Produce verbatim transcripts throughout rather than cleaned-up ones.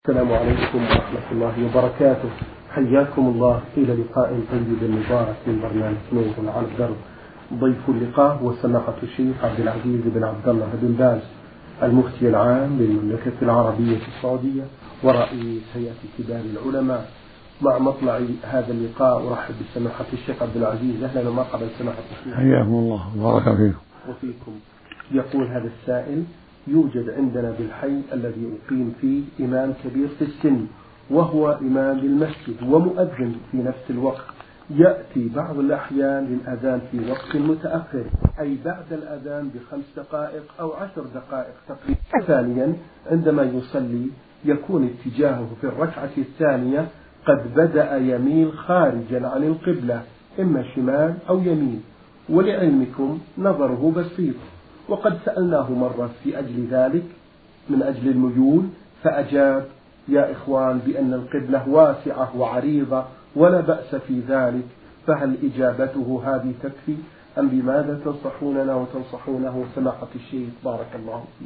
السلام عليكم ورحمة الله وبركاته. حياكم الله إلى لقاء طيب مبارك من برنامج نور على الدرب. ضيف اللقاء هو سماحة الشيخ عبد العزيز بن عبد الله بن باز، المفتي العام للمملكة العربية السعودية ورئيس هيئة كبار العلماء. مع مطلع هذا اللقاء أرحب بسماحة الشيخ عبد العزيز. أهلا ومرحبا سماحة الشيخ. حياكم الله وبارك فيكم. وفيكم. يقول هذا السائل: يوجد عندنا بالحي الذي أقيم فيه إمام كبير في السن، وهو إمام للمسجد ومؤذن في نفس الوقت. يأتي بعض الأحيان للأذان في وقت متأخر، أي بعد الأذان بخمس دقائق أو عشر دقائق تقريبا. ثانيا عندما يصلي يكون اتجاهه في الركعة الثانية قد بدأ يميل خارجا عن القبلة، إما شمال أو يمين، ولعلمكم نظره بسيط، وقد سألناه مرة في أجل ذلك من أجل الميول، فأجاب: يا إخوان بأن القبلة واسعة وعريضة ولا بأس في ذلك. فهل إجابته هذه تكفي أم بماذا تنصحوننا وتنصحونه سماحة الشيخ؟ بارك الله فيك.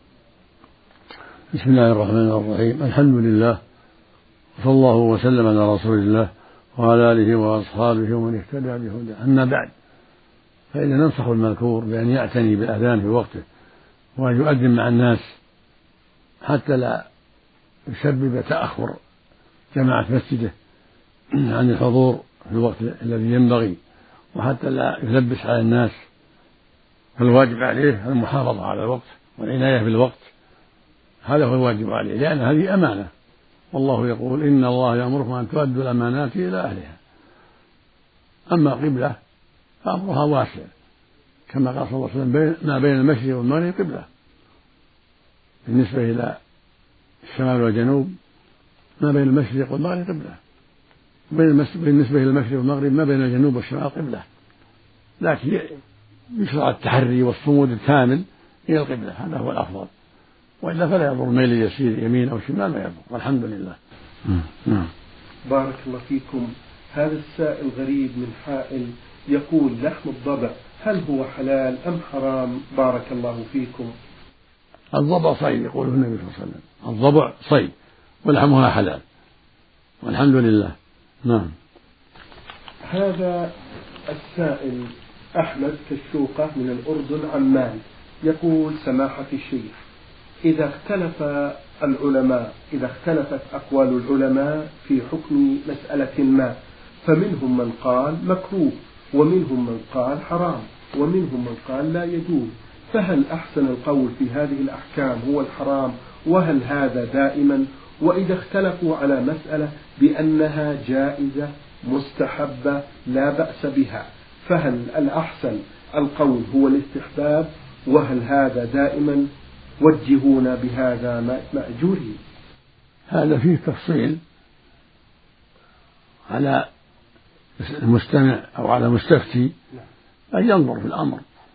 بسم الله الرحمن الرحيم. الحمد لله، صلى الله وسلم على رسول الله وعلى آله وأصحابه ومن اهتدى بهداه. أما بعد، فإن ننصح المذكور بأن يعتني بالأذان في وقته، وأن يؤذن مع الناس حتى لا يسبب تأخر جماعة مسجده عن الحضور في الوقت الذي ينبغي، وحتى لا يلبس على الناس. فالواجب عليه المحافظة على الوقت والعناية بالوقت، هذا هو الواجب عليه، لأن هذه أمانة، والله يقول: إن الله يأمركم أن تؤدوا الأمانات إلى أهلها. أما قبلة فأمرها واسع، كما قال صلى الله عليه وسلم: ما بين المشرق والمغرب قبلة. بالنسبة إلى الشمال والجنوب ما بين المشرق والمغرب قبلة، بالنسبة إلى المشرق والمغرب ما بين الجنوب والشمال قبلة، لكن يشرع التحري والصمود الكامل إلى القبلة، هذا هو الأفضل، وإلا فلا يضر ميل يسير يمين أو شمال، ما يضر، والحمد لله. نعم. بارك الله فيكم. هذا السائل غريب من حائل يقول: لحم الضبع هل هو حلال أم حرام؟ بارك الله فيكم. الضبع صيد، يقول النبي صلى الله عليه وسلم: الضبع صيد ولحمها حلال، والحمد لله. نعم. هذا السائل أحمد كالشوقة من الأردن عمان يقول: سماحة الشيخ، إذا اختلف العلماء إذا اختلفت أقوال العلماء في حكم مسألة ما، فمنهم من قال مكروه، ومنهم من قال حرام، ومنهم من قال لا يجوز، فهل أحسن القول في هذه الأحكام هو الحرام؟ وهل هذا دائما؟ وإذا اختلفوا على مسألة بأنها جائزة مستحبة لا بأس بها، فهل الأحسن القول هو الاستحباب؟ وهل هذا دائما؟ وجهونا بهذا مأجورين. هذا فيه تفصيل على المستمع أو على المستفتي أن ينظر في الأمر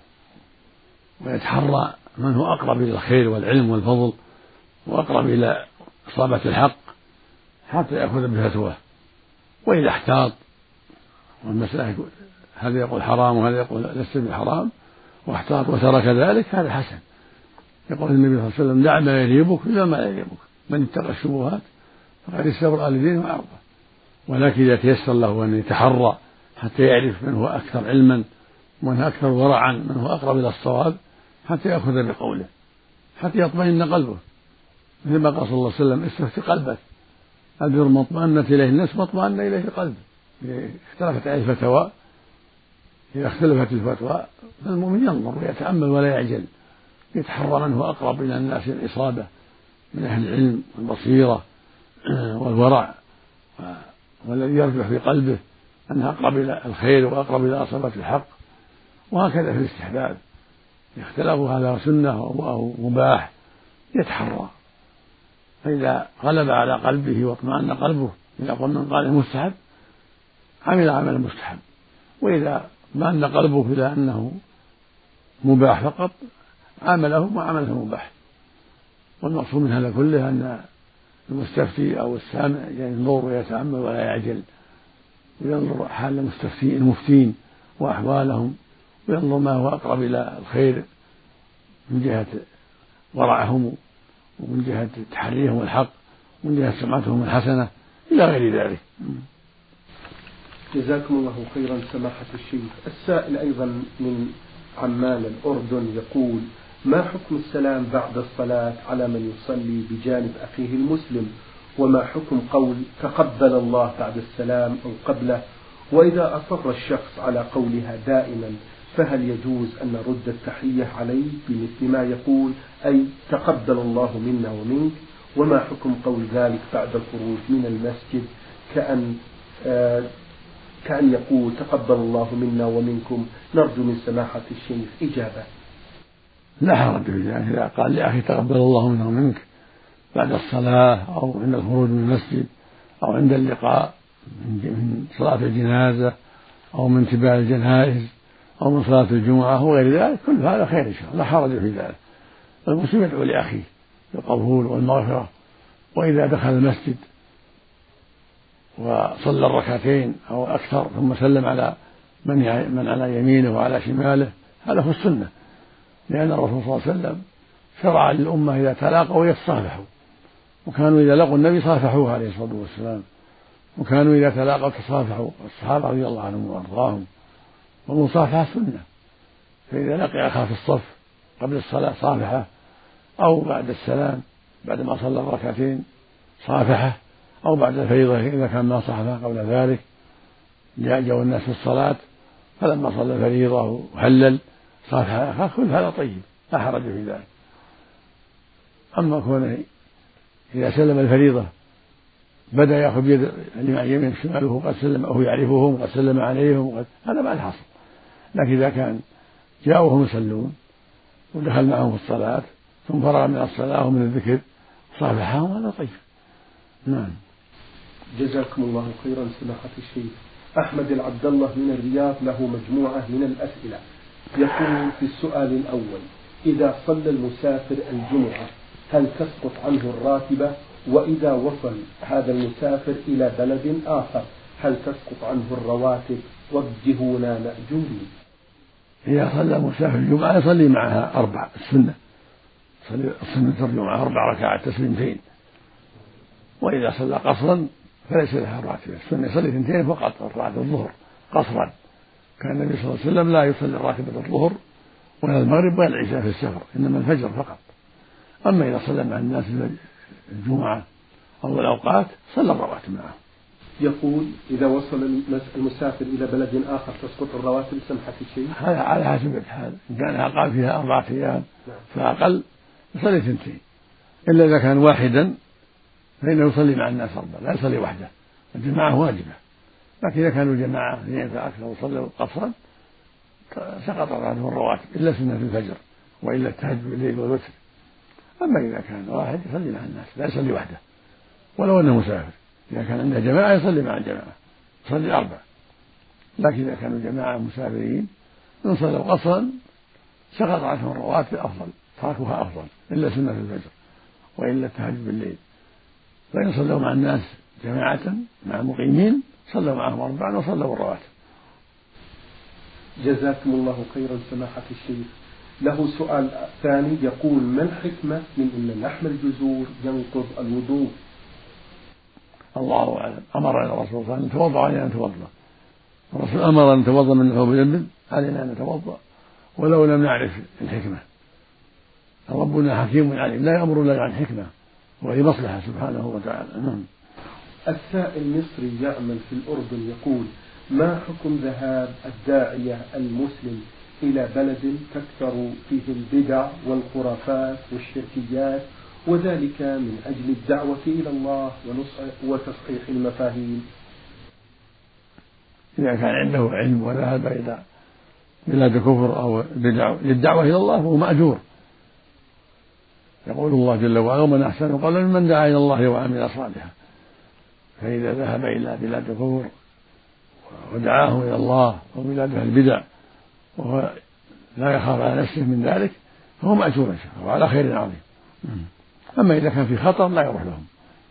ويتحرى من هو أقرب إلى الخير والعلم والفضل وأقرب إلى إصابة الحق حتى يأخذ بفتواه. وإذا احتاط والمسألة هذا يقول حرام وهذا يقول ليس بحرام واحتاط وترك ذلك، هذا حسن. يقول النبي صلى الله عليه وسلم: دع ما يريبك إلى ما لا يريبك، من اتقى الشبهات فقد استبرأ لدينه وعرضه. ولكن إذا تيسر له أن يتحرى حتى يعرف من هو أكثر علما ومن هو أكثر ورعا، من هو أقرب إلى الصواب، حتى يأخذ بقوله حتى يطمئن قلبه، مثل ما قال صلى الله عليه وسلم: استفتي قلبك، البر ما اطمأنت إليه النفس ما اطمأن إليه القلب. إذا اختلفت عليه الفتوى إذا اختلفت الفتوى فالمؤمن ينظر ويتأمل ولا يعجل، يتحرى من هو أقرب إلى الناس الإصابة من أهل العلم والبصيرة والورع، والذي يرجح في قلبه أنها أقرب إلى الخير وأقرب إلى إصابة الحق. وهكذا في الاستحباب، اختلافوا هذا سنة أو مباح يتحرى، فإذا غلب على قلبه واطمأن قلبه إذا قل من قال مستحب عمل عمل المستحب، وإذا اطمأن قلبه إلى أنه مباح فقط عمله وعمله مباح. والمقصود من هذا كله أن المستفتي أو السامع ينظر ويتأمل ولا يعجل، وينظر حال المستفتين المفتين وأحوالهم، وينظر ما هو أقرب إلى الخير من جهة ورعهم ومن جهة تحريهم الحق ومن جهة سمعتهم الحسنة إلى غير ذلك. جزاكم الله خيرا سماحة الشيخ. السائل أيضا من عمان الأردن يقول: ما حكم السلام بعد الصلاة على من يصلي بجانب أخيه المسلم؟ وما حكم قول تقبل الله بعد السلام أو قبله؟ وإذا أصر الشخص على قولها دائما فهل يجوز أن نرد التحية عليه بمثل ما يقول أي تقبل الله منا ومنك؟ وما حكم قول ذلك بعد الخروج من المسجد كأن آه كأن يقول تقبل الله منا ومنكم؟ نرجو من سماحة الشيخ إجابة. لا حرج في ذلك إذا قال لأخي تقبل الله منا ومنك بعد الصلاة أو عند الخروج من المسجد أو عند اللقاء من صلاة الجنازة أو من اتباع الجنائز أو من صلاة الجمعة وغير ذلك، كل هذا خير إن شاء الله، لا حرج في ذلك. المسلم يدعو لأخيه بالقبول والمغفرة، وإذا دخل المسجد وصلى الركعتين أو أكثر ثم سلم على من من على يمينه وعلى شماله هذا هو السنة، لأن الرسول صلى الله عليه وسلم شرع للأمة إذا تلاقوا يتصافحوا، وكانوا إذا لقوا النبي صافحوه عليه الصلاة والسلام، وكانوا إذا تلاقوا تصافحوا الصحابة رضي الله عنهم وأرضاهم، والمصافحة سنة. فإذا لقي أخاه في الصف قبل الصلاة صافحه، أو بعد السلام بعد ما صلى الركعتين صافحه، أو بعد الفريضة إذا كان ما صافحه قبل ذلك. جاء الناس في الصلاة فلما صلى الفريضة وهلل صافح أخاه، كل هذا طيب لا حرج في ذلك. أما كونه إذا سلم الفريضة بدأ يأخذ بيد اللي عن يمين شماله قد سلم أو يعرفهم قد سلم عليهم وقد... هذا ما الحصل. لكن إذا كان جاءوهم يصلون ودخل معهم في الصلاة ثم فرغ من الصلاة ومن الذكر صافحهم هذا طيب. نعم. جزاكم الله خيرا سماحة الشيخ. أحمد العبد الله من الرياض له مجموعة من الأسئلة، يقول في السؤال الأول: إذا صلى المسافر الجمعة هل تسقط عنه الراتبة؟ وإذا وصل هذا المسافر إلى بلد آخر هل تسقط عنه الرواتب؟ وجهونا مأجورين. إذا صلى المسافر الجمعة يصلي معها أربع السنة، صلي السنة الجمعة أربع ركعات تسليمتين. وإذا صلى قصرا فليس لها راتبة، السنة يصلي اثنتين فقط ركعة الظهر قصرا. كان النبي صلى الله عليه وسلم لا يصلي راتبة الظهر ولا المغرب ولا العشاء في السفر، إنما الفجر فقط. أما إذا صلى مع الناس الجمعة أو الأوقات صلى الرواتب معه. يقول: إذا وصل المسافر إلى بلد آخر تسقط الرواتب سمحة الشيخ؟ هذا على حسب الحال، إن كان أقام فيها أربعة أيام فأقل يصلي اثنتين، إلا إذا كان واحدا فإنه يصلي مع الناس أربعة، لا يصلي وحده، الجماعة واجبة. لكن إذا كانوا جماعة اثنين فأكثر وصلوا قصرا سقط عنهم الرواتب إلا سنة الفجر وإلا التهجد بالليل والوتر. أما إذا كان واحد يصلي مع الناس لا يصلي وحده ولو أنه مسافر. إذا كان عنده جماعة يصلي مع الجماعة يصلي أربع. لكن إذا كانوا جماعة مسافرين إن صلوا قصرا سقط عنهم الرواتب أفضل، تركوها أفضل إلا سنة الفجر وإلا التهجد بالليل. فإن صلوا مع الناس جماعة مع مقيمين صلوا معهم أربعا وصلوا الرواتب. جزاكم الله خيرا سماحة الشيخ. له سؤال ثاني يقول: ما الحكمة من أن لحم الجزور ينقض الوضوء؟ الله أعلم. أمرنا الرسول صلى الله عليه وسلم نتوضأ علينا أن نتوضأ، الرسول أمر أن نتوضأ من لحوم الإبل علينا أن نتوضأ ولو لم نعرف الحكمة. ربنا حكيم عليم لا يأمر إلا عن حكمة وهي مصلحة سبحانه وتعالى. نعم. السائل مصري يعمل في الأردن يقول: ما حكم ذهاب الداعية المسلم إلى بلد تكثر فيه البدع والخرافات والشركيات، وذلك من أجل الدعوة إلى الله وتصحيح المفاهيم؟ إذا كان عنده علم وذهب إلى بلاد كفر أو بدع للدعوة إلى الله فهو مأجور. يقول الله جل وعلا: ومن أحسن قولا ممن دعا إلى الله وعمل صالحا. فإذا ذهب إلى بلاد كفر ودعاهم إلى الله أو بلاد البدع وهو لا يخاف على نفسه من ذلك فهو مأجور إن شاء الله وعلى خير عظيم. أما إذا كان في خطر لا يروح لهم.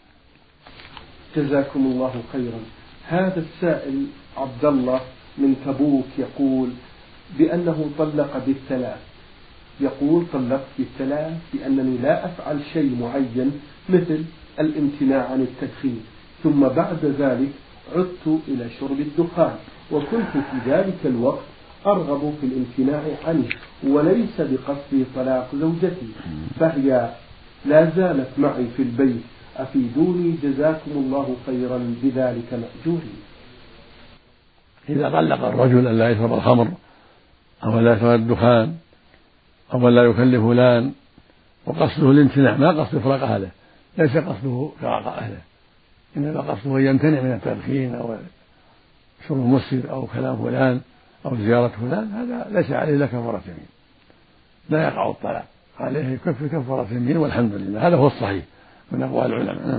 جزاكم الله خيرا. هذا السائل عبد الله من تبوك يقول بأنه طلق بالثلاث، يقول طلقت بالثلاث لأنني لا أفعل شيء معين مثل الامتناع عن التدخين، ثم بعد ذلك عدت إلى شرب الدخان، وكنت في ذلك الوقت أرغب في الامتناع عنه وليس بقصد طلاق زوجتي، فهي لا زالت معي في البيت، أفيدوني جزاكم الله خيرا بذلك مأجورين. إذا طلق الرجل أن لا يشرب الخمر أو لا يشرب الدخان أو لا يكلف فلان وقصده الامتناع، ما قصد فراق أهله، ليس قصده فراق أهله، إنما قصده أن يمتنع من التدخين أو شرب المسكر أو كلام فلان أو زيارة فلان، هذا ليس عليه إلا كفارة يمين، لا يقع الطلاق، عليه يكفر كفارة يمين والحمد لله. هذا هو الصحيح من أقوال العلماء.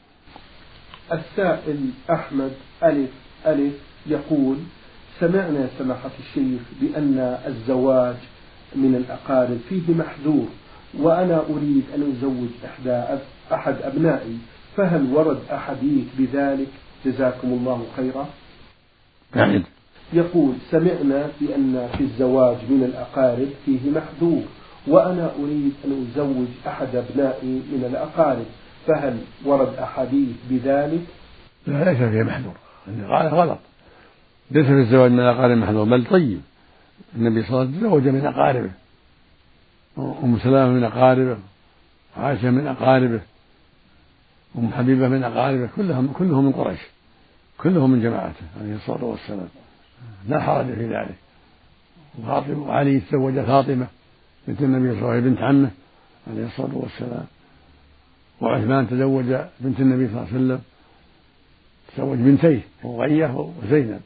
السائل أحمد ألف ألف يقول: سمعنا سماحة الشيخ بأن الزواج من الأقارب فيه محذور، وأنا أريد أن أزوج إحدى أحد أبنائي، فهل ورد أحاديث بذلك؟ جزاكم الله خيرا. يعني يقول: سمعنا بأن في الزواج من الأقارب فيه محذور، وأنا أريد أن أزوج أحد أبنائي من الأقارب، فهل ورد أحاديث بذلك؟ لا، ليس فيه محذور، قال غلط، ليس في الزواج من الأقارب محذور، بل طيب. النبي صلى الله عليه وسلم تزوج من أقاربه، أم سلامة من أقاربه، عائشة من أقاربه، أم حبيبة من أقاربه، كلهم كلهم من قريش، كلهم من جماعته عليه الصلاة والسلام، لا حرج في ذلك. وعلي تزوج فاطمة بنت النبي صلى الله عليه وسلم بنت عمه عليه الصلاة والسلام، وعثمان تزوج بنت النبي صلى الله عليه وسلم، تزوج بنتيه رقية وزينب،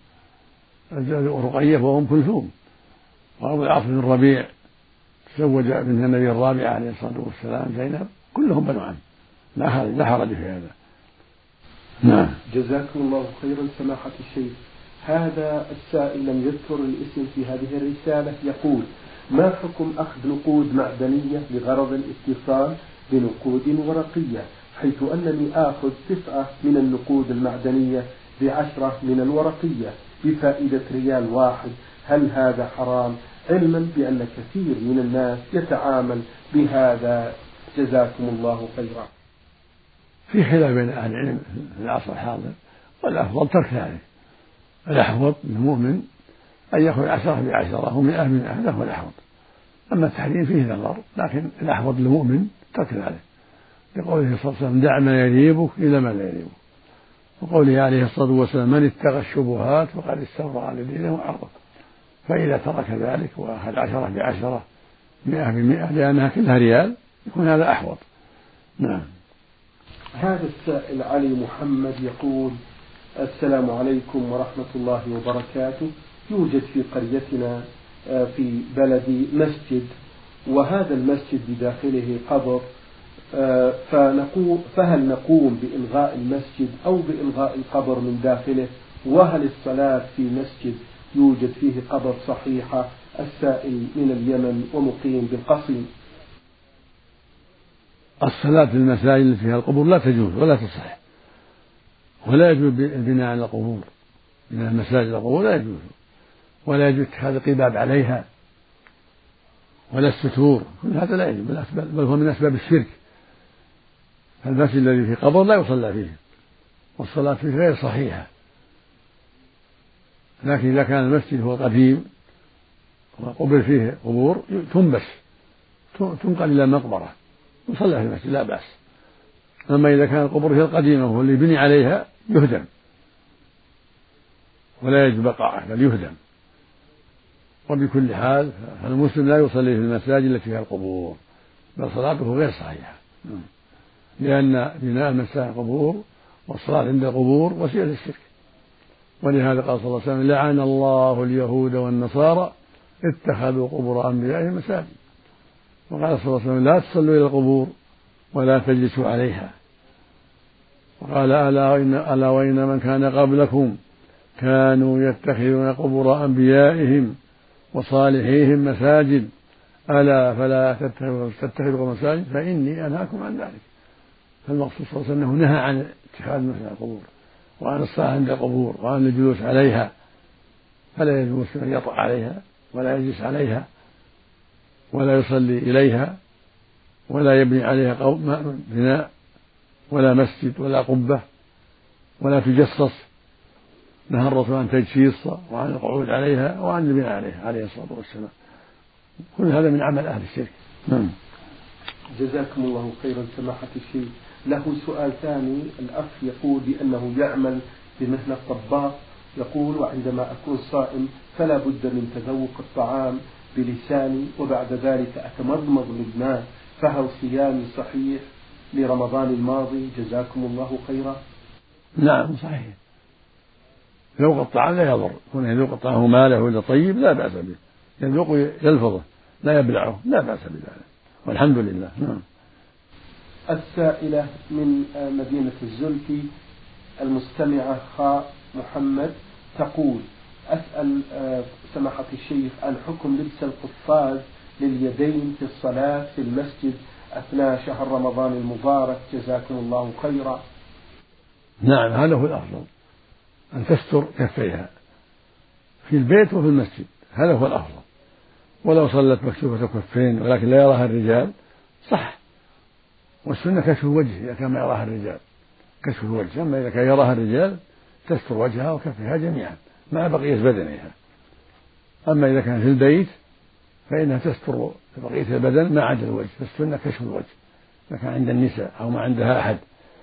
رقية وأم كلثوم، وأبو العاص بن الربيع تزوج بنت النبي الرابعة عليه الصلاة والسلام زينب، كلهم بنو عم، لا حرج لا حرج في هذا. نعم. جزاكم الله خيرا سماحة الشيخ. هذا السائل لم يذكر الاسم في هذه الرسالة، يقول: ما حكم أخذ نقود معدنية لغرض الاتصال بنقود ورقية، حيث أنني آخذ تسعة من النقود المعدنية بعشرة من الورقية بفائدة ريال واحد، هل هذا حرام؟ علما بأن كثير من الناس يتعامل بهذا، جزاكم الله خيرا. في خلاف بين أهل العلم في العصر الحاضر، والأفضل ترك ذلك، الأحوط للمؤمن أن يأخذ عشرة بعشرة ومئة بمئة، هذا هو الأحوط. أما التحريم فيه نظر، لكن الأحوط للمؤمن ترك ذلك، لقوله صلى الله عليه وسلم: دع ما يريبك إلى ما لا يريبك، وقوله عليه الصلاة والسلام: من اتقى الشبهات فقد استبرأ لدينه وعرضه. فإذا ترك ذلك وأخذ عشرة بعشرة مئة بمئة لأنها كلها ريال، يكون هذا أحوط. نعم. هذا السائل علي محمد يقول: السلام عليكم ورحمة الله وبركاته. يوجد في قريتنا في بلدي مسجد، وهذا المسجد بداخله قبر، فنقوم فهل نقوم بإلغاء المسجد أو بإلغاء القبر من داخله؟ وهل الصلاة في مسجد يوجد فيه قبر صحيحة؟ السائل من اليمن ومقيم بالقصيم. الصلاة في المساجد التي فيها القبور لا تجوز ولا تصح، ولا يجوز البناء على القبور، من المساجد القبور لا يجوز، ولا يجوز اتخاذ القباب عليها ولا الستور، كل هذا لا يجوز، بل هو من أسباب الشرك. فالمسجد الذي فيه قبر لا يصلى فيه، والصلاة فيه غير صحيحة. لكن إذا كان المسجد هو قديم وقبر فيه قبور تنبش تنقل إلى المقبرة يصلى في المسجد لا بأس. أما إذا كان القبور هي القديمة وهو اللي بني عليها يهدم، ولا يجب بقاءه بل يهدم. وبكل حال فالمسلم لا يصلي في المساجد التي فيها القبور، بل صلاته غير صحيحة، لأن بناء المساجد القبور والصلاة عند القبور وسيلة الشرك. ولهذا قال صلى الله عليه وسلم: لعن الله اليهود والنصارى اتخذوا قبور أنبيائهم مساجد. وقال صلى الله عليه وسلم: لا تصلوا إلى القبور ولا تجلسوا عليها. وقال: ألا وإن, ألا وإن من كان قبلكم كانوا يتخذون قبور أنبيائهم وصالحيهم مساجد، ألا فلا تتخذوا مساجد فإني أنهاكم عن ذلك. فالمقصود صلى الله عليه وسلم أنه نهى عن اتخاذ مثل القبور وعن الصلاة عند القبور وعن الجلوس عليها، فلا يجوز أن يطأ عليها ولا يجلس عليها، ولا يصلي إليها ولا يبني عليها قوم بناء ولا مسجد ولا قبة ولا تجصص. نهى الرسول عن تجسيص وعن القعود عليها وعن البناء عليها عليه الصلاة والسلام. كل هذا من عمل أهل الشرك. نعم. جزاكم الله خيرا سماحة الشيخ. له سؤال ثاني. الأخ يقول بأنه يعمل بمهنة طباخ، يقول وعندما أكون صائم فلا بد من تذوق الطعام بلساني وبعد ذلك أتمضمض بالماء، فهل صيامي صحيح لرمضان الماضي؟ جزاكم الله خيرا. نعم صحيح. ذوق الطعام لا يضر، كونه يذوق الطعام ماله ولا طيب لا بأس به، يذوق يلفظه لا يبلعه لا بأس بذلك والحمد لله. نعم. السائلة من مدينة الزلفي المستمعة خاء محمد تقول أسأل سماحة الشيخ عن حكم لبس القفاز لليدين في الصلاة في المسجد أثناء شهر رمضان المبارك، جزاكم الله خيرا. نعم هذا هو الأفضل، أن تستر كفيها في البيت وفي المسجد، هذا هو الأفضل. ولو صلت مكشوفة كفين ولكن لا يراها الرجال صح، والسنة كشف الوجه إذا كان ما يراها الرجال، كشف الوجه. أما إذا كان يراها الرجال تستر وجهها وكفها جميعا مع بقية بدنها. أما إذا كان في البيت فإنها تستر بقية البدن ما عدا الوجه، فالسنة كشف الوجه إذا كان عند النساء أو ما عندها أحد.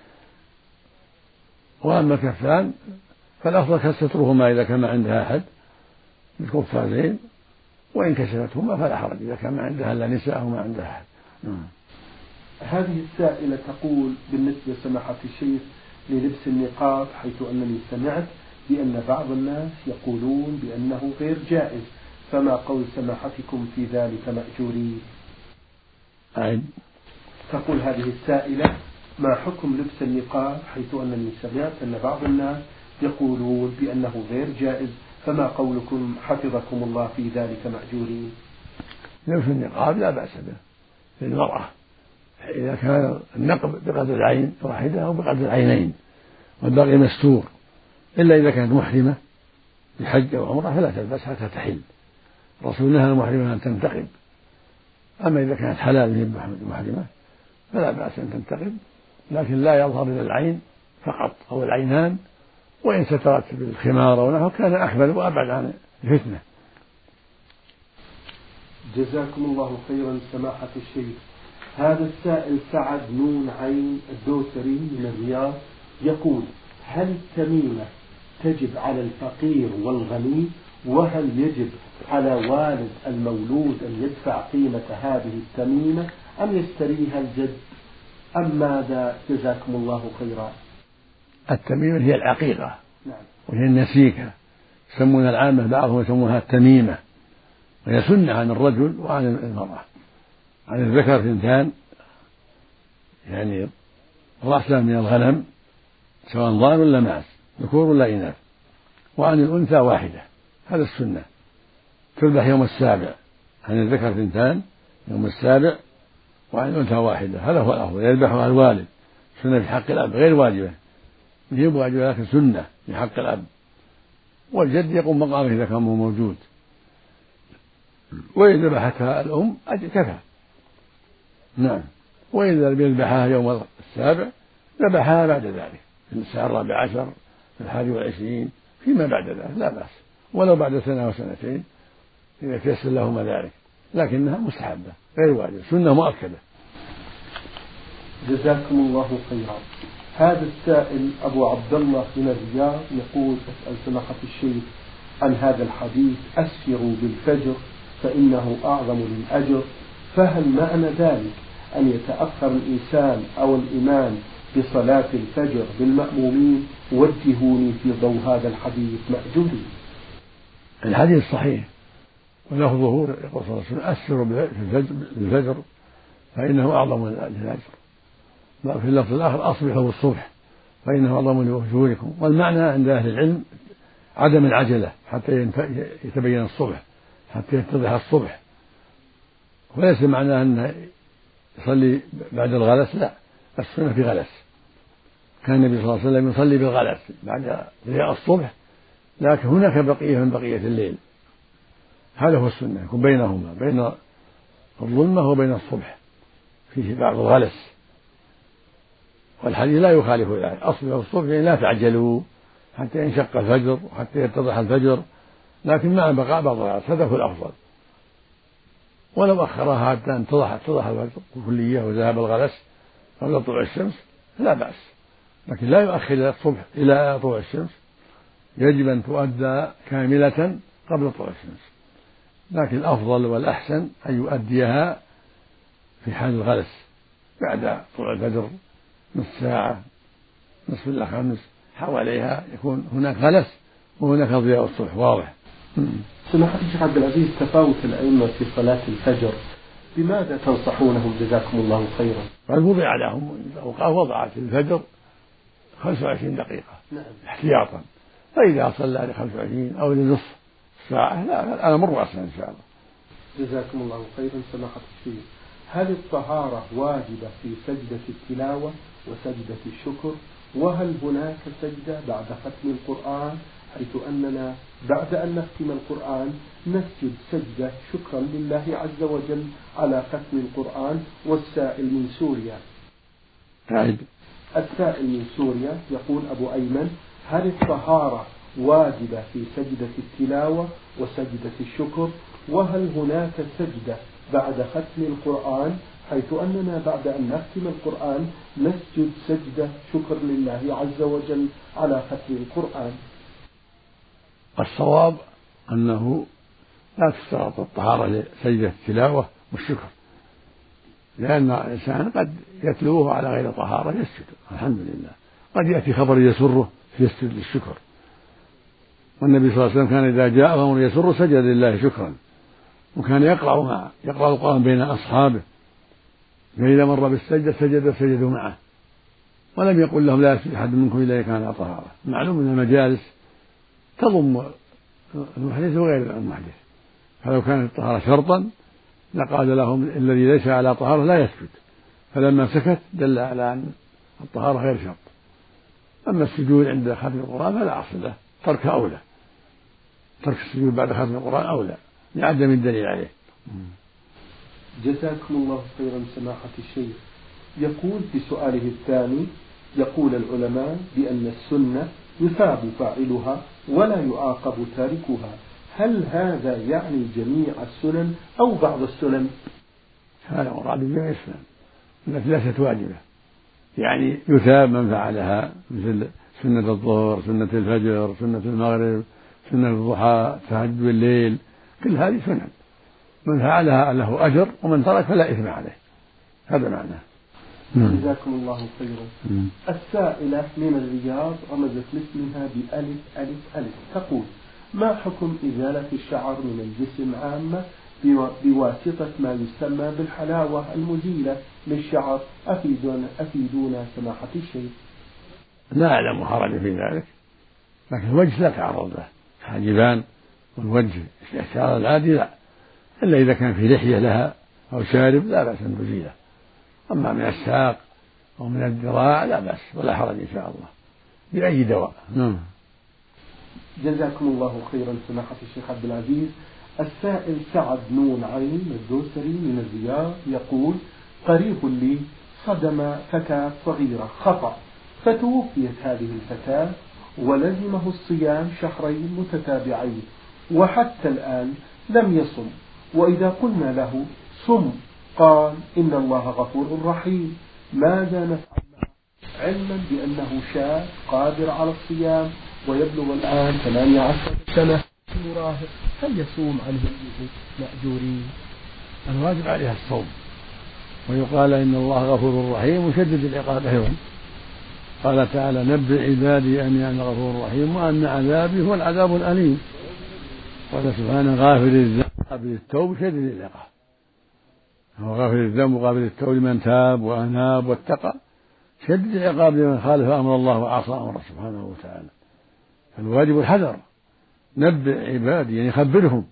وأما الكفان فالأفضل سترهما إذا كان ما عندها أحد بالقفازين، وإن كشفتهما فلا حرج إذا كان ما عندها إلا نساء أو ما عندها أحد. هذه السائلة تقول بالنسبة سماحة الشيخ للبس النقاب، حيث أنني سمعت بأن بعض الناس يقولون بأنه غير جائز، فما قول سماحتكم في ذلك مأجورين؟ أعد. تقول هذه السائلة ما حكم لبس النقاب، حيث أنني سمعت أن بعض الناس يقولون بأنه غير جائز، فما قولكم حفظكم الله في ذلك مأجورين؟ لبس النقاب لا بأس به للمرأة إذا كان النقب بقدر العين واحدة أو بقدر العينين والباقي مستور، إلا إذا كانت محرمة بحج أو عمرة فلا تلبس حتى تحل. الرسول نهى المحرمة أن تنتقب. أما إذا كانت حلال محرمة فلا بأس أن تنتقب، لكن لا يظهر إلى العين فقط أو العينان، وإن سترت بالخمار ونحو كان أحمل وأبعد عن الفتنة. جزاكم الله خيرا سماحة الشيخ. هذا السائل سعد نون عين الدوسري من الرياض يقول هل التميمة تجب على الفقير والغني، وهل يجب على والد المولود أن يدفع قيمة هذه التميمة أم يشتريها الجد أم ماذا؟ جزاكم الله خيرا. التميمة هي العقيقة. نعم. وهي النسيكة، يسمون العامة بعضهم يسمونها التميمة، وهي سنة عن الرجل وعن المرأة. عن الذكر اثنتان يعني رأسان من الغنم سواء ضان ولا معز ذكور ولا إناث، وعن الأنثى واحدة، هذا السنة. تذبح يوم السابع، عن الذكر اثنتان يوم السابع وعن الأنثى واحدة، هذا هو الأفضل. يذبحها الوالد، سنة في حق الأب غير واجبة، هي واجبة لكن سنة في حق الأب، والجد يقوم مقامه إذا كان موجود. وإذا ذبحتها الأم أجل كفى. نعم. وإذا يذبحها يوم السابع ذبحها بعد ذلك في الساعة الرابعة عشر في الحادي والعشرين فيما بعد ذلك لا بأس، ولو بعد سنة وسنتين إذا تيسر لهما ذلك، لكنها مستحبة غير واجبة، سنة مؤكدة. جزاكم الله خيرا. هذا السائل أبو عبد الله من الرياض يقول أسأل سماحة الشيخ عن هذا الحديث أسفروا بالفجر فإنه أعظم للأجر، فهل معنى ذلك أن يتأخر الإنسان أو الإمام بصلاة الفجر بالمأمومين؟ وجهوني في ضوء هذا الحديث مأجوري. الحديث صحيح ولفظه يقول صلى الله عليه وسلم أسفروا بالفجر فإنه أعظم للأجر، في اللفظ الآخر أصبحوا بالصبح فإنه أعظم لأجوركم. والمعنى عند أهل العلم عدم العجلة حتى يتبين الصبح، حتى يتضح الصبح، وليس معناه أن يصلي بعد الغلس، لا، السنة في غلس. كان النبي صلى الله عليه وسلم يصلي بالغلس بعد ضياء الصبح، لكن هناك بقية من بقية الليل، هذا هو السنة، يكون بينهما بين الظلمة وبين الصبح فيه بعض الغلس، والحديث لا يخالف ذلك. أصبحوا الصبح يعني لا تعجلوا حتى ينشق الفجر وحتى يتضح الفجر، لكن مع بقاء بعض الغلس، هذا هو الأفضل. ولو أخرها حتى أن تضح تضح الفجر كلية وذهب الغلس قبل طلوع الشمس لا بأس، لكن لا يؤخر إلى الصبح إلى طلوع الشمس، يجب أن تؤدى كاملة قبل طلوع الشمس، لكن الأفضل والأحسن أن يؤديها في حال الغلس بعد طلوع الفجر نصف ساعة نصف إلى خمس حواليها يكون هناك غلس وهناك ضياء الصبح واضح. سماحة الشيخ عبد العزيز، تفاوت الأئمة في صلاة الفجر، بماذا تنصحونهم جزاكم الله خيرا؟ قد وضع لهم أوقات وضعت الفجر خمس وعشرين دقيقة نعم. احتياطا، فإذا صلى لخمس وعشرين أو لنصف ساعة لا الأمر واسع إن شاء الله. جزاكم الله خيرا. سماحة الشيخ، هل الطهارة واجبة في سجدة التلاوة وسجدة الشكر؟ وهل هناك سجدة بعد ختم القرآن، حيث أننا بعد أن نختم القرآن نسجد سجدة شكرا لله عز وجل على ختم القرآن؟ والسائل من سوريا تعيد. السائل من سوريا يقول: أبو أيمن، هل الطهارة واجبة في سجدة التلاوة وسجدة الشكر؟ وهل هناك سجدة بعد ختم القرآن، حيث أننا بعد أن نختم القرآن نسجد سجدة شكر لله عز وجل على ختم القرآن؟ الصواب أنه لا تشترط الطهارة لسجدة التلاوة والشكر، لأن الإنسان قد يتلوه على غير طهارة يسجد الحمد لله، قد يأتي خبر يسره فيسجد للشكر، والنبي صلى الله عليه وسلم كان إذا جاء أمر يسره سجد لله شكرا، وكان يقرأ مع يقرأ القرآن بين أصحابه، فإذا مر بالسجدة سجد سجدوا معه، ولم يقل لهم لا يسجد أحد منكم إلا إذا كان على طهارة. معلوم أن المجالس تضم المحدث وغير المحدث، فلو كانت الطهارة شرطا لقال لهم الذي ليس على طهارة لا يسجد، فلما سكت دل على أن الطهارة غير شرط. أما السجود عند ختم القرآن فلا أصل له، ترك أولى، ترك السجود بعد ختم القرآن أولى لعدم الدليل عليه. جزاكم الله خيرا. سماحة الشيخ يقول في سؤاله الثاني: يقول العلماء بأن السنة يثاب فاعلها ولا يعاقب تاركها، هل هذا يعني جميع السنن أو بعض السنن؟ هذا مراد بجميع السنن التي ليست واجبة، يعني يثاب من فعلها مثل سنة الظهر، سنة الفجر، سنة المغرب، سنة الضحى، تهجد الليل، كل هذه سنن من فعلها له أجر ومن ترك فلا إثم عليه، هذا معناه. جزاكم الله خيرا. السائلة من الرياض رمزت لاسمها بألف ألف ألف تقول: ما حكم إزالة الشعر من الجسم عامة بواسطة ما يسمى بالحلاوة المزيلة للشعر؟ أفيدونا أفيدونا سماحة الشيخ. لا أعلم حرج في ذلك، لكن الوجه لا تعرض له، حاجبان والوجه الشعر العادي لا، إلا إذا كان في لحية لها أو شارب لا بأس أن تزيله، أما من الساق أو من الذراع لا بأس ولا حرج إن شاء الله بأي دواء. نعم. جزاكم الله خيرا سماحة الشيخ عبد العزيز. السائل سعد نون عين الدوسري من الرياض يقول: قريب لي صدم فتاة صغيرة خطأ، فتوفيت هذه الفتاة ولزمه الصيام شهرين متتابعين، وحتى الآن لم يصم، وإذا قلنا له صم قال إن الله غفور رحيم، ماذا نفعل معه علما بأنه شاب قادر على الصيام ويبلغ الآن ثمانية عشر سنة مراهق؟ هل يصوم عنه مأجورين؟ الواجب عليها الصوم، ويقال إن الله غفور رحيم وشدد العقاب أيضا، قال تعالى: نبئ عبادي أني أنا غفور رحيم وأن عذابي هو العذاب الأليم. قال سبحانه: غافر الذنب قابل التوب شديد العقاب، هو غافر الذنب وقابل التوب لمن تاب وأناب واتقى، شدد العقاب لمن خالف أمر الله وعصى أمره سبحانه وتعالى. فالواجب الحذر، نبئ عبادي يعني خبرهم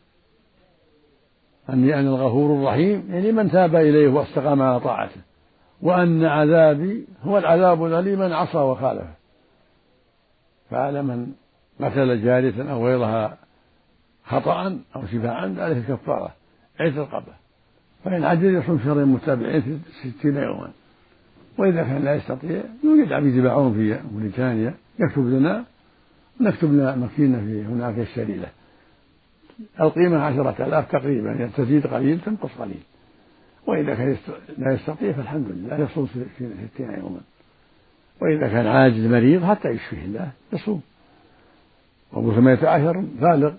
أني أنا الغفور الرحيم، يعني من تاب إليه واستقام على طاعته، وأن عذابي هو العذاب الأليم من عصى وخالفه. فعلى من قتل جارية أو غيرها خطأ أو شفاعا عليه كفارة عتق رقبة، فإن عجز يصوم شهرين متابعين ستين يوما. وإذا كان لا يستطيع يوجد عبيد يباعون في موريتانيا يكتب لنا نكتب لنا مكينة في هناك الشريلة القيمة عشرة آلاف تقريبا، يعني تزيد قليل تنقص قليل. وإذا كان لا يستطيع فالحمد لله يصوم ستين يوما. وإذا كان عاجز مريض حتى يشفيه الله يصوم. وأبو ثمانية عشر بالغ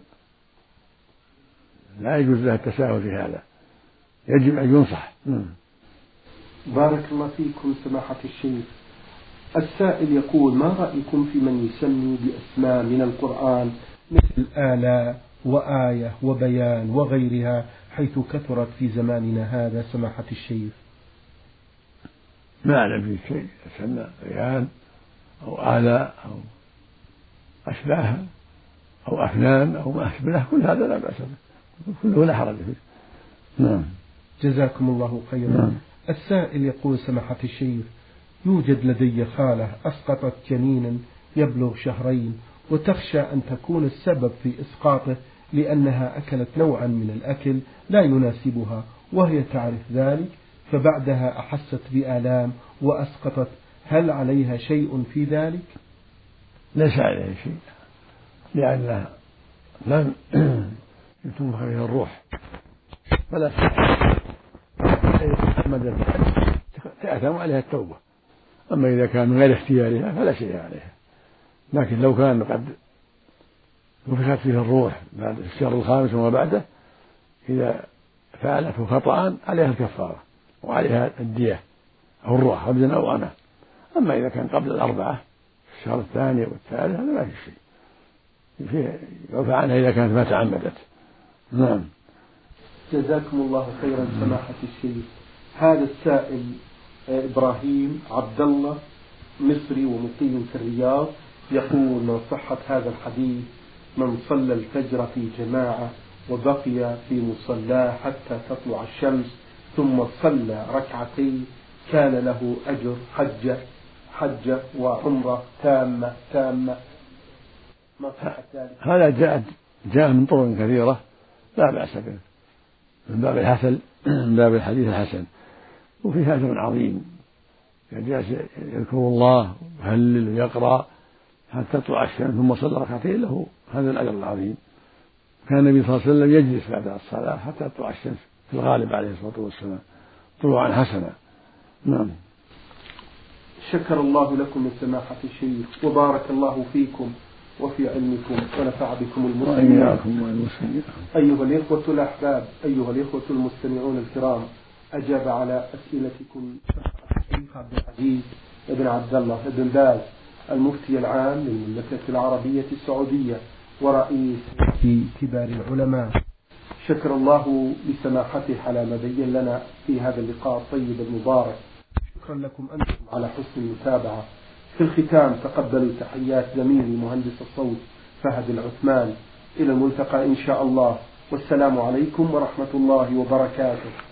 لا يجوز له التساهل في هذا، يجب أن ينصح. بارك الله فيكم سماحة الشيخ. السائل يقول: ما رأيكم في من يسمي بأسماء من القرآن مثل آلاء وآية وبيان وغيرها حيث كثرت في زماننا هذا سماحة الشيخ؟ ما أعلم في شيء يسمى بيان أو آلاء أو أشباهها أو أفنان أو ما أشبه، كل هذا لا بأس به، كله لا حرج فيه. نعم. جزاكم الله خيرا. نعم. السائل يقول: سماحة الشيخ، يوجد لدي خالة أسقطت جنينا يبلغ شهرين، وتخشى أن تكون السبب في إسقاطه لأنها أكلت نوعا من الأكل لا يناسبها وهي تعرف ذلك، فبعدها أحست بآلام وأسقطت، هل عليها شيء في ذلك؟ ليس عليها شيء، لأنها لم يتم فيها الروح فلا تأثم عليها التوبة. أما إذا كان من غير اختيارها فلا شيء عليها. لكن لو كان قد نفخت فيه الروح بعد الشهر الخامس وما بعده إذا فعلته خطأ عليها الكفارة وعليها الدية أو الروح عبدا أو أمة. أما إذا كان قبل الأربعة الشهر الثاني والثالث هذا ما في شيء، يعفى عنها إذا كانت ما تعمدت. نعم. جزاكم الله خيرا سماحة الشيخ. هذا السائل إبراهيم عبد الله مصري ومقيم في الرياض يقول: من صحة هذا الحديث: من صلى الفجر في جماعة وبقي في مصلاه حتى تطلع الشمس ثم صلى ركعتين كان له أجر حجة حجة وعمرة تامة تامة. ما صحة ذلك؟ هذا جاء جاء من طرق كثيرة لا بأس به، من باب الحسن، من باب الحديث الحسن، وفيه أجر عظيم. جالس يذكر الله ويهلل ويقرأ حتى تطلع الشمس ثم صلى ركعتين له هذا الأجر العظيم. كان النبي صلى الله عليه وسلم يجلس بعد الصلاة حتى تطلع الشمس في الغالب عليه الصلاة والسلام طلوعا حسنا. نعم. شكر الله لكم من سماحة الشيخ، وبارك الله فيكم وفي علمكم ونفع بكم المسلمين. أيها الإخوة الأحباب، أيها الإخوة المستمعون الكرام، أجاب على أسئلتكم الشيخ عبد العزيز بن عبد الله بن باز المفتي العام للمملكة العربية السعودية ورئيس في كبار العلماء. شكر الله لسماحته على ما بين لنا في هذا اللقاء الطيب المبارك. شكرا لكم أنتم على حسن المتابعة. في الختام تقبلوا تحيات زميلي مهندس الصوت فهد العثمان. إلى الملتقى إن شاء الله، والسلام عليكم ورحمة الله وبركاته.